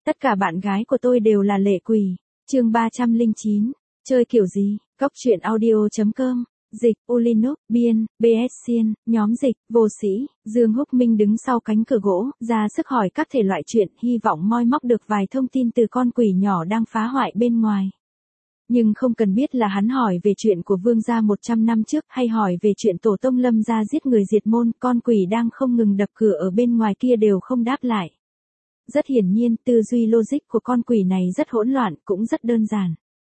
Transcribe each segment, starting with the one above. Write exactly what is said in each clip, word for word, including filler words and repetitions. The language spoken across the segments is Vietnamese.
Tất cả bạn gái của tôi đều là lệ quỷ. Chương ba trăm lẻ chín. Chơi kiểu gì? Cóc truyện audio chấm com. Dịch, Ulinux, Biên, bê ét Xiên, nhóm dịch, vô sĩ, Dương Húc Minh đứng sau cánh cửa gỗ, ra sức hỏi các thể loại chuyện, hy vọng moi móc được vài thông tin từ con quỷ nhỏ đang phá hoại bên ngoài. Nhưng không cần biết là hắn hỏi về chuyện của vương gia một trăm năm trước hay hỏi về chuyện tổ tông Lâm gia giết người diệt môn, con quỷ đang không ngừng đập cửa ở bên ngoài kia đều không đáp lại. Rất hiển nhiên, tư duy logic của con quỷ này rất hỗn loạn, cũng rất đơn giản.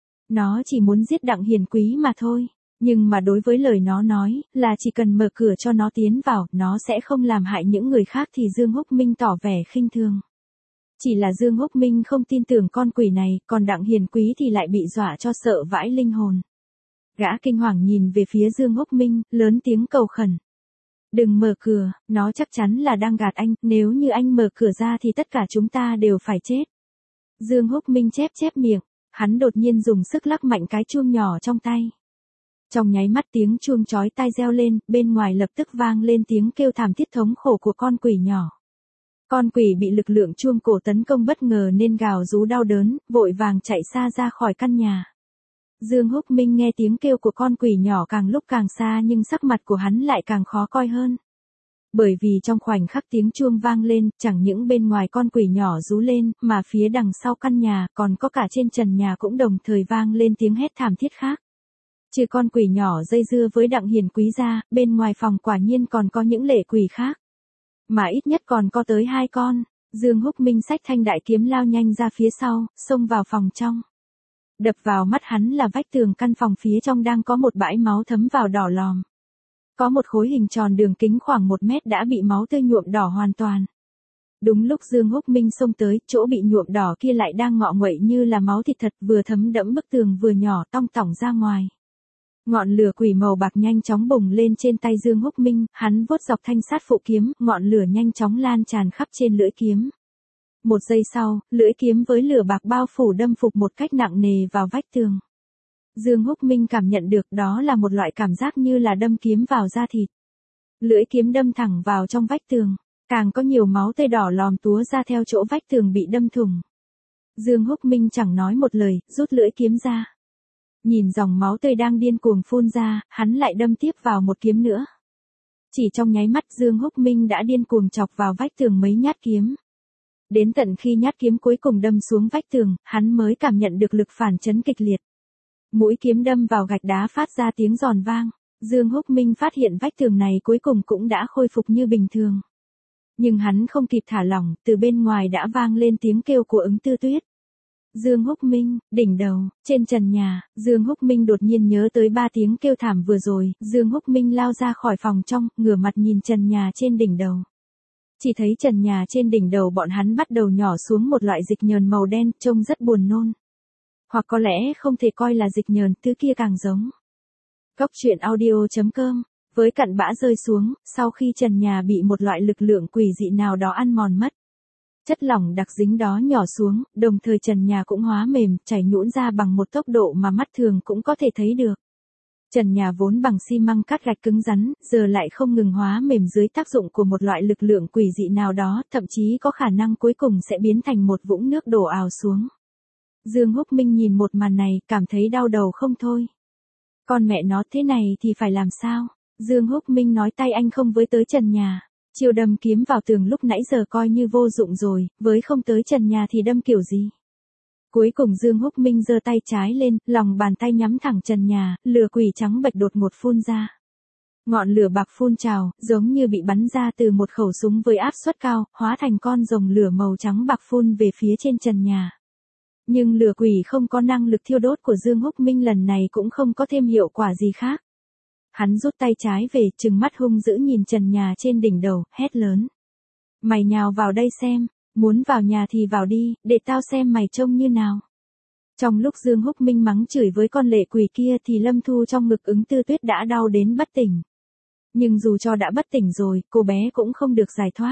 Nó chỉ muốn giết Đặng Hiền Quý mà thôi. Nhưng mà đối với lời nó nói, là chỉ cần mở cửa cho nó tiến vào, nó sẽ không làm hại những người khác thì Dương Húc Minh tỏ vẻ khinh thường. Chỉ là Dương Húc Minh không tin tưởng con quỷ này, còn Đặng Hiền Quý thì lại bị dọa cho sợ vãi linh hồn. Gã kinh hoàng nhìn về phía Dương Húc Minh, lớn tiếng cầu khẩn. Đừng mở cửa, nó chắc chắn là đang gạt anh, nếu như anh mở cửa ra thì tất cả chúng ta đều phải chết. Dương Húc Minh chép chép miệng, hắn đột nhiên dùng sức lắc mạnh cái chuông nhỏ trong tay. Trong nháy mắt tiếng chuông chói tai reo lên, bên ngoài lập tức vang lên tiếng kêu thảm thiết thống khổ của con quỷ nhỏ. Con quỷ bị lực lượng chuông cổ tấn công bất ngờ nên gào rú đau đớn, vội vàng chạy xa ra khỏi căn nhà. Dương Húc Minh nghe tiếng kêu của con quỷ nhỏ càng lúc càng xa nhưng sắc mặt của hắn lại càng khó coi hơn. Bởi vì trong khoảnh khắc tiếng chuông vang lên, chẳng những bên ngoài con quỷ nhỏ rú lên, mà phía đằng sau căn nhà, còn có cả trên trần nhà cũng đồng thời vang lên tiếng hét thảm thiết khác. Trừ con quỷ nhỏ dây dưa với Đặng Hiền Quý ra, bên ngoài phòng quả nhiên còn có những lệ quỷ khác. Mà ít nhất còn có tới hai con. Dương Húc Minh xách thanh đại kiếm lao nhanh ra phía sau, xông vào phòng trong. Đập vào mắt hắn là vách tường căn phòng phía trong đang có một bãi máu thấm vào đỏ lòm. Có một khối hình tròn đường kính khoảng một mét đã bị máu tươi nhuộm đỏ hoàn toàn. Đúng lúc Dương Húc Minh xông tới, chỗ bị nhuộm đỏ kia lại đang ngọ nguậy như là máu thịt thật, vừa thấm đẫm bức tường vừa nhỏ tong tỏng ra ngoài. Ngọn lửa quỷ màu bạc nhanh chóng bùng lên trên tay Dương Húc Minh, hắn vuốt dọc thanh sát phụ kiếm, ngọn lửa nhanh chóng lan tràn khắp trên lưỡi kiếm. Một giây sau, lưỡi kiếm với lửa bạc bao phủ đâm phục một cách nặng nề vào vách tường. Dương Húc Minh cảm nhận được đó là một loại cảm giác như là đâm kiếm vào da thịt. Lưỡi kiếm đâm thẳng vào trong vách tường, càng có nhiều máu tươi đỏ lòm túa ra theo chỗ vách tường bị đâm thủng. Dương Húc Minh chẳng nói một lời, rút lưỡi kiếm ra. Nhìn dòng máu tươi đang điên cuồng phun ra, hắn lại đâm tiếp vào một kiếm nữa. Chỉ trong nháy mắt Dương Húc Minh đã điên cuồng chọc vào vách tường mấy nhát kiếm. Đến tận khi nhát kiếm cuối cùng đâm xuống vách tường, hắn mới cảm nhận được lực phản chấn kịch liệt. Mũi kiếm đâm vào gạch đá phát ra tiếng giòn vang. Dương Húc Minh phát hiện vách tường này cuối cùng cũng đã khôi phục như bình thường. Nhưng hắn không kịp thả lỏng, từ bên ngoài đã vang lên tiếng kêu của Ứng Tư Tuyết. Dương Húc Minh, đỉnh đầu, trên trần nhà, Dương Húc Minh đột nhiên nhớ tới ba tiếng kêu thảm vừa rồi, Dương Húc Minh lao ra khỏi phòng trong, ngửa mặt nhìn trần nhà trên đỉnh đầu. Chỉ thấy trần nhà trên đỉnh đầu bọn hắn bắt đầu nhỏ xuống một loại dịch nhờn màu đen, trông rất buồn nôn. Hoặc có lẽ không thể coi là dịch nhờn, thứ kia càng giống. Cóc truyện audio chấm com. Với cặn bã rơi xuống, sau khi trần nhà bị một loại lực lượng quỷ dị nào đó ăn mòn mất. Chất lỏng đặc dính đó nhỏ xuống, đồng thời trần nhà cũng hóa mềm, chảy nhũn ra bằng một tốc độ mà mắt thường cũng có thể thấy được. Trần nhà vốn bằng xi măng cát gạch cứng rắn, giờ lại không ngừng hóa mềm dưới tác dụng của một loại lực lượng quỷ dị nào đó, thậm chí có khả năng cuối cùng sẽ biến thành một vũng nước đổ ào xuống. Dương Húc Minh nhìn một màn này, cảm thấy đau đầu không thôi. Con mẹ nó, thế này thì phải làm sao? Dương Húc Minh nói tay anh không với tới trần nhà. Chiều đâm kiếm vào tường lúc nãy giờ coi như vô dụng rồi, với không tới trần nhà thì đâm kiểu gì? Cuối cùng Dương Húc Minh giơ tay trái lên, lòng bàn tay nhắm thẳng trần nhà, lửa quỷ trắng bạch đột ngột phun ra. Ngọn lửa bạc phun trào, giống như bị bắn ra từ một khẩu súng với áp suất cao, hóa thành con rồng lửa màu trắng bạc phun về phía trên trần nhà. Nhưng lửa quỷ không có năng lực thiêu đốt của Dương Húc Minh lần này cũng không có thêm hiệu quả gì khác. Hắn rút tay trái về, trừng mắt hung dữ nhìn trần nhà trên đỉnh đầu, hét lớn. Mày nhào vào đây xem, muốn vào nhà thì vào đi, để tao xem mày trông như nào. Trong lúc Dương Húc Minh mắng chửi với con lệ quỷ kia thì Lâm Thu trong ngực Ứng Tư Tuyết đã đau đến bất tỉnh. Nhưng dù cho đã bất tỉnh rồi, cô bé cũng không được giải thoát.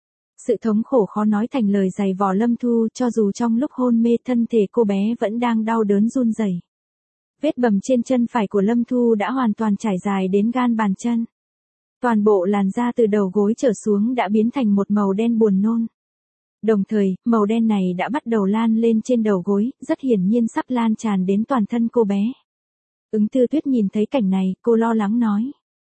Sự thống khổ khó nói thành lời dày vò Lâm Thu, cho dù trong lúc hôn mê thân thể cô bé vẫn đang đau đớn run rẩy. Vết bầm trên chân phải của Lâm Thu đã hoàn toàn trải dài đến gan bàn chân. Toàn bộ làn da từ đầu gối trở xuống đã biến thành một màu đen buồn nôn. Đồng thời, màu đen này đã bắt đầu lan lên trên đầu gối, rất hiển nhiên sắp lan tràn đến toàn thân cô bé. Ứng Tư Tuyết nhìn thấy cảnh này, cô lo lắng nói.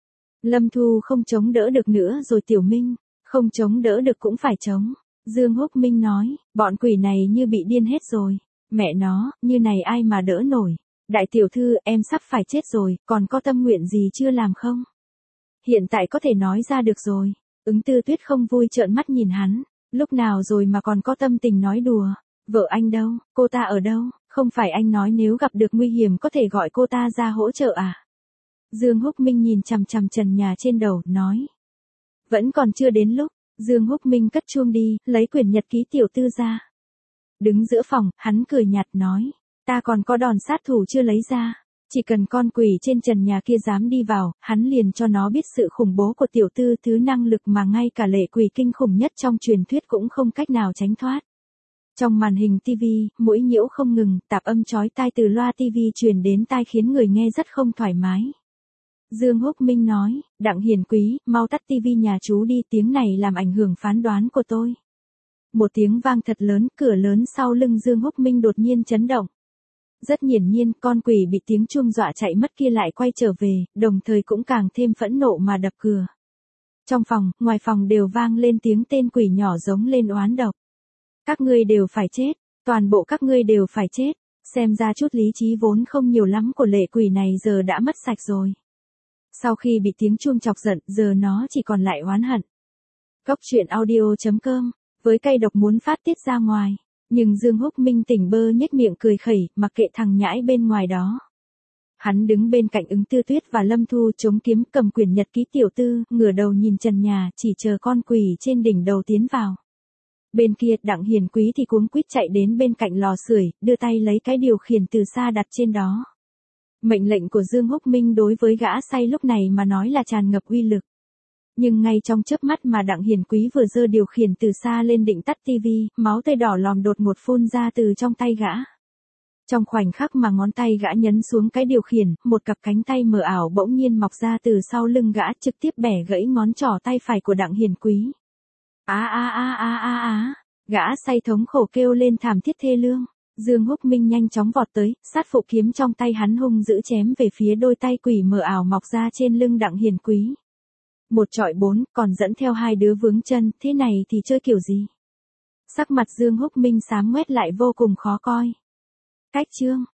Lâm Thu không chống đỡ được nữa rồi Tiểu Minh, không chống đỡ được cũng phải chống. Dương Húc Minh nói, bọn quỷ này như bị điên hết rồi. Mẹ nó, như này ai mà đỡ nổi. Đại tiểu thư, em sắp phải chết rồi, còn có tâm nguyện gì chưa làm không? Hiện tại có thể nói ra được rồi. Ứng Tư Tuyết không vui trợn mắt nhìn hắn. Lúc nào rồi mà còn có tâm tình nói đùa. Vợ anh đâu, cô ta ở đâu, không phải anh nói nếu gặp được nguy hiểm có thể gọi cô ta ra hỗ trợ à? Dương Húc Minh nhìn chằm chằm trần nhà trên đầu, nói. Vẫn còn chưa đến lúc. Dương Húc Minh cất chuông đi, lấy quyển nhật ký tiểu tư ra. Đứng giữa phòng, hắn cười nhạt nói. Ta còn có đòn sát thủ chưa lấy ra. Chỉ cần con quỷ trên trần nhà kia dám đi vào, hắn liền cho nó biết sự khủng bố của tiểu tư, thứ năng lực mà ngay cả lệ quỷ kinh khủng nhất trong truyền thuyết cũng không cách nào tránh thoát. Trong màn hình tivi, mũi nhiễu không ngừng, tạp âm chói tai từ loa tivi truyền đến tai khiến người nghe rất không thoải mái. Dương Húc Minh nói, Đặng Hiền Quý, mau tắt tivi nhà chú đi, tiếng này làm ảnh hưởng phán đoán của tôi. Một tiếng vang thật lớn, cửa lớn sau lưng Dương Húc Minh đột nhiên chấn động. Rất hiển nhiên, con quỷ bị tiếng chuông dọa chạy mất kia lại quay trở về, đồng thời cũng càng thêm phẫn nộ mà đập cửa. Trong phòng, ngoài phòng đều vang lên tiếng tên quỷ nhỏ giống lên oán độc. Các ngươi đều phải chết, toàn bộ các ngươi đều phải chết, xem ra chút lý trí vốn không nhiều lắm của lệ quỷ này giờ đã mất sạch rồi. Sau khi bị tiếng chuông chọc giận, giờ nó chỉ còn lại oán hận. Góc truyện audio chấm com, với cay độc muốn phát tiết ra ngoài. Nhưng Dương Húc Minh tỉnh bơ nhếch miệng cười khẩy, mặc kệ thằng nhãi bên ngoài đó. Hắn đứng bên cạnh Ứng Tư Tuyết và Lâm Thu chống kiếm cầm quyển nhật ký tiểu tư, ngửa đầu nhìn trần nhà, chỉ chờ con quỷ trên đỉnh đầu tiến vào. Bên kia, Đặng Hiền Quý thì cuống quýt chạy đến bên cạnh lò sưởi, đưa tay lấy cái điều khiển từ xa đặt trên đó. Mệnh lệnh của Dương Húc Minh đối với gã say lúc này mà nói là tràn ngập uy lực. Nhưng ngay trong chớp mắt mà Đặng Hiền Quý vừa giơ điều khiển từ xa lên định tắt tivi, máu tươi đỏ lòm đột ngột phun ra từ trong tay gã. Trong khoảnh khắc mà ngón tay gã nhấn xuống cái điều khiển, một cặp cánh tay mờ ảo bỗng nhiên mọc ra từ sau lưng gã, trực tiếp bẻ gãy ngón trỏ tay phải của Đặng Hiền Quý. Á á á á á á, gã say thống khổ kêu lên thảm thiết thê lương. Dương Húc Minh nhanh chóng vọt tới, sát phụ kiếm trong tay hắn hung dữ chém về phía đôi tay quỷ mờ ảo mọc ra trên lưng Đặng Hiền Quý. Một trọi bốn, còn dẫn theo hai đứa vướng chân, thế này thì chơi kiểu gì? Sắc mặt Dương Húc Minh xám ngoét lại vô cùng khó coi. Cách chương